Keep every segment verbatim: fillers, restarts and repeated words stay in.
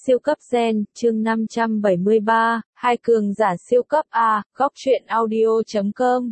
Siêu cấp gen, chương năm trăm bảy mươi ba, hai cường giả siêu cấp A, góc truyện audio chấm com.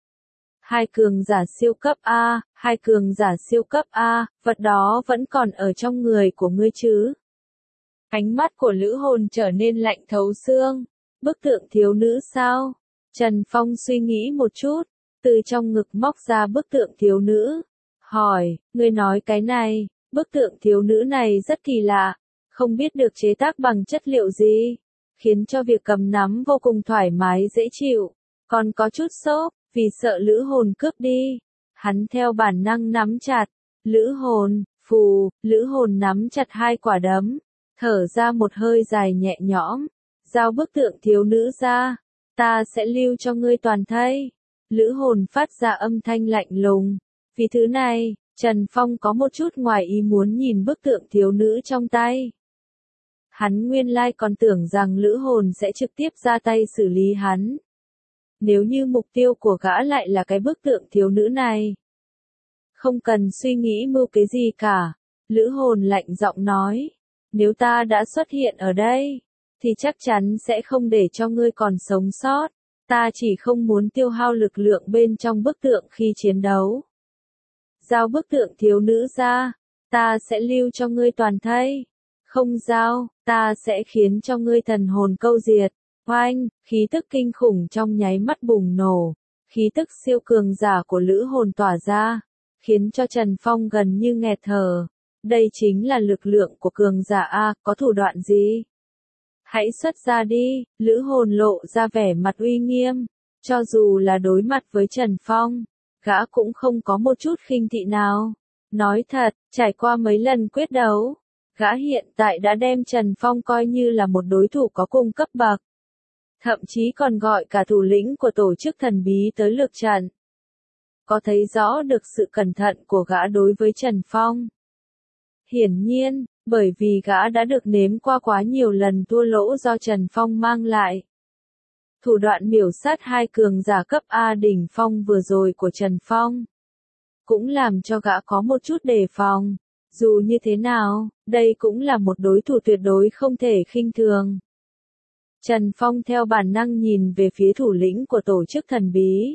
Hai cường giả siêu cấp A, hai cường giả siêu cấp A, vật đó vẫn còn ở trong người của ngươi chứ? Ánh mắt của Lữ Hồn trở nên lạnh thấu xương. Bức tượng thiếu nữ sao? Trần Phong suy nghĩ một chút, từ trong ngực móc ra bức tượng thiếu nữ. Hỏi, ngươi nói cái này, bức tượng thiếu nữ này rất kỳ lạ. Không biết được chế tác bằng chất liệu gì, khiến cho việc cầm nắm vô cùng thoải mái dễ chịu, còn có chút xốp, vì sợ Lữ Hồn cướp đi. Hắn theo bản năng nắm chặt, Lữ Hồn, phù, Lữ Hồn nắm chặt hai quả đấm, thở ra một hơi dài nhẹ nhõm, giao bức tượng thiếu nữ ra, ta sẽ lưu cho ngươi toàn thây. Lữ Hồn phát ra âm thanh lạnh lùng, vì thứ này, Trần Phong có một chút ngoài ý muốn nhìn bức tượng thiếu nữ trong tay. Hắn nguyên lai còn tưởng rằng Lữ Hồn sẽ trực tiếp ra tay xử lý hắn. Nếu như mục tiêu của gã lại là cái bức tượng thiếu nữ này. Không cần suy nghĩ mưu cái gì cả. Lữ Hồn lạnh giọng nói. Nếu ta đã xuất hiện ở đây, thì chắc chắn sẽ không để cho ngươi còn sống sót. Ta chỉ không muốn tiêu hao lực lượng bên trong bức tượng khi chiến đấu. Giao bức tượng thiếu nữ ra, ta sẽ lưu cho ngươi toàn thây. Không giao, ta sẽ khiến cho ngươi thần hồn câu diệt. Oanh, khí tức kinh khủng trong nháy mắt bùng nổ. Khí tức siêu cường giả của Lữ Hồn tỏa ra, khiến cho Trần Phong gần như nghẹt thở. Đây chính là lực lượng của cường giả A, có thủ đoạn gì? Hãy xuất ra đi, Lữ Hồn lộ ra vẻ mặt uy nghiêm. Cho dù là đối mặt với Trần Phong, gã cũng không có một chút khinh thị nào. Nói thật, trải qua mấy lần quyết đấu, gã hiện tại đã đem Trần Phong coi như là một đối thủ có cùng cấp bậc. Thậm chí còn gọi cả thủ lĩnh của tổ chức thần bí tới lượt trận. Có thấy rõ được sự cẩn thận của gã đối với Trần Phong. Hiển nhiên, bởi vì gã đã được nếm qua quá nhiều lần thua lỗ do Trần Phong mang lại. Thủ đoạn miểu sát hai cường giả cấp A đỉnh phong vừa rồi của Trần Phong cũng làm cho gã có một chút đề phòng. Dù như thế nào, đây cũng là một đối thủ tuyệt đối không thể khinh thường. Trần Phong theo bản năng nhìn về phía thủ lĩnh của tổ chức thần bí.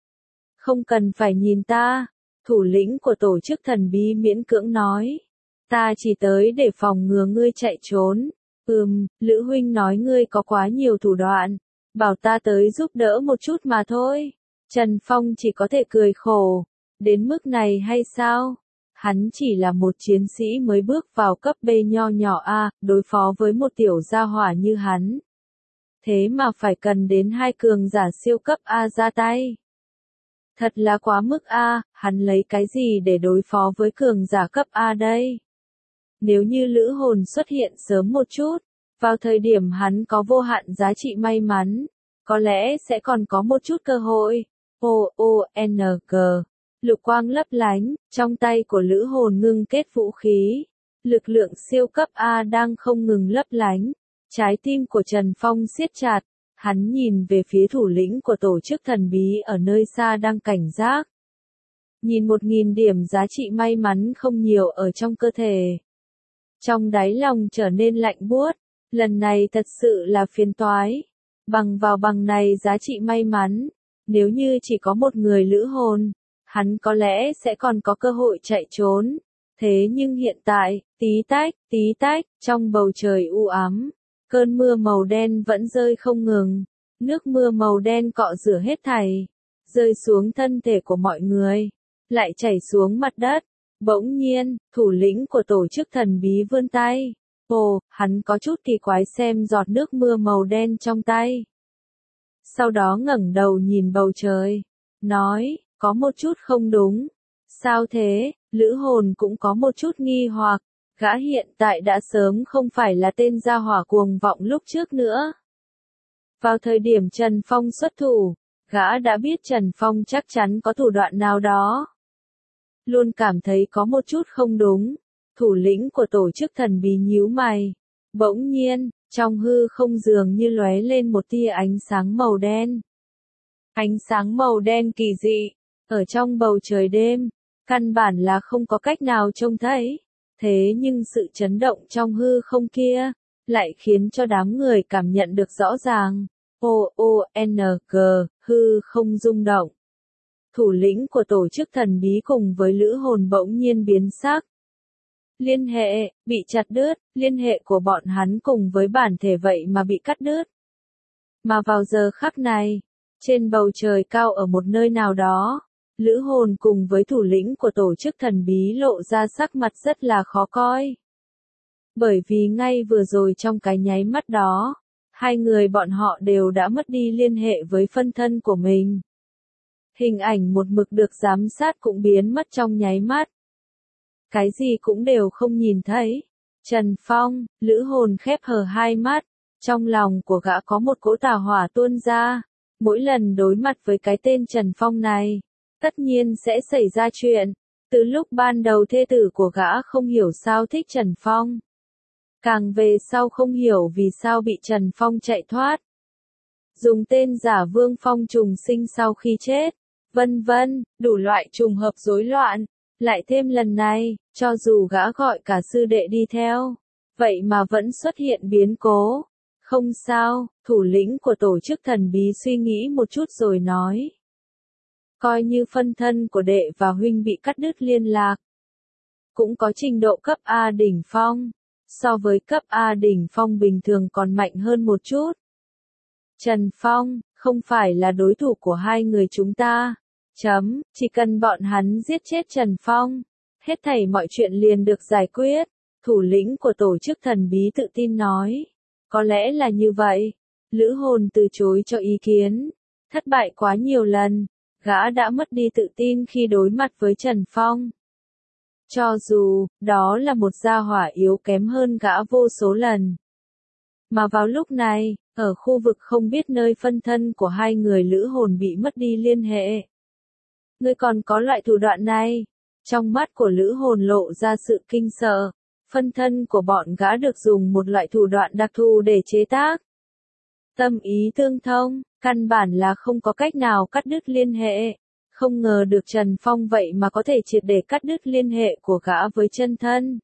Không cần phải nhìn ta, thủ lĩnh của tổ chức thần bí miễn cưỡng nói. Ta chỉ tới để phòng ngừa ngươi chạy trốn. Ừm, Lữ huynh nói ngươi có quá nhiều thủ đoạn, bảo ta tới giúp đỡ một chút mà thôi. Trần Phong chỉ có thể cười khổ. Đến mức này hay sao? Hắn chỉ là một chiến sĩ mới bước vào cấp B nho nhỏ A, đối phó với một tiểu gia hỏa như hắn. Thế mà phải cần đến hai cường giả siêu cấp A ra tay. Thật là quá mức A, hắn lấy cái gì để đối phó với cường giả cấp A đây? Nếu như Lữ Hồn xuất hiện sớm một chút, vào thời điểm hắn có vô hạn giá trị may mắn, có lẽ sẽ còn có một chút cơ hội. O O N G. Lục quang lấp lánh, trong tay của Lữ Hồn ngưng kết vũ khí. Lực lượng siêu cấp A đang không ngừng lấp lánh. Trái tim của Trần Phong siết chặt, hắn nhìn về phía thủ lĩnh của tổ chức thần bí ở nơi xa đang cảnh giác. Nhìn một nghìn điểm giá trị may mắn không nhiều ở trong cơ thể. Trong đáy lòng trở nên lạnh buốt, lần này thật sự là phiền toái. Bằng vào bằng này giá trị may mắn, nếu như chỉ có một người Lữ Hồn, hắn có lẽ sẽ còn có cơ hội chạy trốn. Thế nhưng hiện tại, tí tách, tí tách, trong bầu trời u ám. Cơn mưa màu đen vẫn rơi không ngừng, nước mưa màu đen cọ rửa hết thảy, rơi xuống thân thể của mọi người, lại chảy xuống mặt đất. Bỗng nhiên, thủ lĩnh của tổ chức thần bí vươn tay. Ồ, hắn có chút kỳ quái xem giọt nước mưa màu đen trong tay. Sau đó ngẩng đầu nhìn bầu trời, nói, có một chút không đúng. Sao thế? Lữ Hồn cũng có một chút nghi hoặc. Gã hiện tại đã sớm không phải là tên gia hỏa cuồng vọng lúc trước nữa. Vào thời điểm Trần Phong xuất thủ, gã đã biết Trần Phong chắc chắn có thủ đoạn nào đó. Luôn cảm thấy có một chút không đúng. Thủ lĩnh của tổ chức thần bí nhíu mày. Bỗng nhiên, trong hư không dường như lóe lên một tia ánh sáng màu đen. Ánh sáng màu đen kỳ dị, ở trong bầu trời đêm, căn bản là không có cách nào trông thấy. Thế nhưng sự chấn động trong hư không kia, lại khiến cho đám người cảm nhận được rõ ràng. O O N G, hư không rung động. Thủ lĩnh của tổ chức thần bí cùng với lữ hồn bỗng nhiên biến sắc. Liên hệ, bị chặt đứt, liên hệ của bọn hắn cùng với bản thể vậy mà bị cắt đứt. Mà vào giờ khắc này, trên bầu trời cao ở một nơi nào đó, lữ hồn cùng với thủ lĩnh của tổ chức thần bí lộ ra sắc mặt rất là khó coi. Bởi vì ngay vừa rồi trong cái nháy mắt đó, hai người bọn họ đều đã mất đi liên hệ với phân thân của mình. Hình ảnh một mực được giám sát cũng biến mất trong nháy mắt. Cái gì cũng đều không nhìn thấy. Trần Phong, lữ hồn khép hờ hai mắt, trong lòng của gã có một cỗ tà hỏa tuôn ra. Mỗi lần đối mặt với cái tên Trần Phong này, tất nhiên sẽ xảy ra chuyện. Từ lúc ban đầu thê tử của gã không hiểu sao thích Trần Phong. Càng về sau không hiểu vì sao bị Trần Phong chạy thoát. Dùng tên giả Vương Phong trùng sinh sau khi chết. Vân vân, đủ loại trùng hợp rối loạn. Lại thêm lần này, cho dù gã gọi cả sư đệ đi theo, vậy mà vẫn xuất hiện biến cố. Không sao, thủ lĩnh của tổ chức thần bí suy nghĩ một chút rồi nói. Coi như phân thân của đệ và huynh bị cắt đứt liên lạc. Cũng có trình độ cấp A đỉnh phong, so với cấp A đỉnh phong bình thường còn mạnh hơn một chút. Trần Phong, không phải là đối thủ của hai người chúng ta. Chấm, chỉ cần bọn hắn giết chết Trần Phong, hết thảy mọi chuyện liền được giải quyết. Thủ lĩnh của tổ chức thần bí tự tin nói. Có lẽ là như vậy. Lữ hồn từ chối cho ý kiến. Thất bại quá nhiều lần, gã đã mất đi tự tin khi đối mặt với Trần Phong. Cho dù, đó là một gia hỏa yếu kém hơn gã vô số lần. Mà vào lúc này, ở khu vực không biết nơi phân thân của hai người lữ hồn bị mất đi liên hệ. Ngươi còn có loại thủ đoạn này. Trong mắt của lữ hồn lộ ra sự kinh sợ. Phân thân của bọn gã được dùng một loại thủ đoạn đặc thù để chế tác. Tâm ý tương thông, căn bản là không có cách nào cắt đứt liên hệ. Không ngờ được Trần Phong vậy mà có thể triệt để cắt đứt liên hệ của gã với chân thân.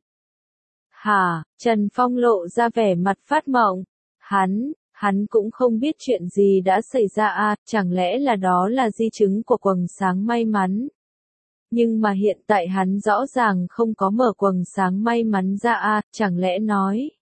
Hả, Trần Phong lộ ra vẻ mặt phát mộng. Hắn, hắn cũng không biết chuyện gì đã xảy ra à, chẳng lẽ là đó là di chứng của quầng sáng may mắn. Nhưng mà hiện tại hắn rõ ràng không có mở quầng sáng may mắn ra à, chẳng lẽ nói.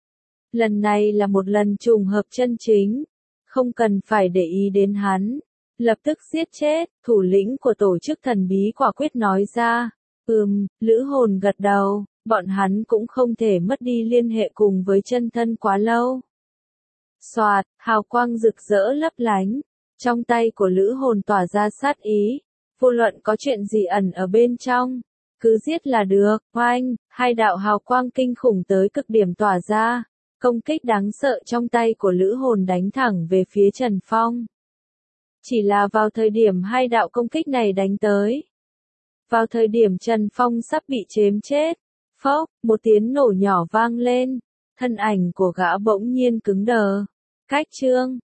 Lần này là một lần trùng hợp chân chính, không cần phải để ý đến hắn. Lập tức giết chết, thủ lĩnh của tổ chức thần bí quả quyết nói ra. Ừm, lữ hồn gật đầu, bọn hắn cũng không thể mất đi liên hệ cùng với chân thân quá lâu. Soạt, hào quang rực rỡ lấp lánh, trong tay của lữ hồn tỏa ra sát ý. Vô luận có chuyện gì ẩn ở bên trong, cứ giết là được. Oanh, hai đạo hào quang kinh khủng tới cực điểm tỏa ra, công kích đáng sợ trong tay của lữ hồn đánh thẳng về phía Trần Phong. Chỉ là vào thời điểm hai đạo công kích này đánh tới, vào thời điểm Trần Phong sắp bị chém chết, phốc, một tiếng nổ nhỏ vang lên, thân ảnh của gã bỗng nhiên cứng đờ. Cách chương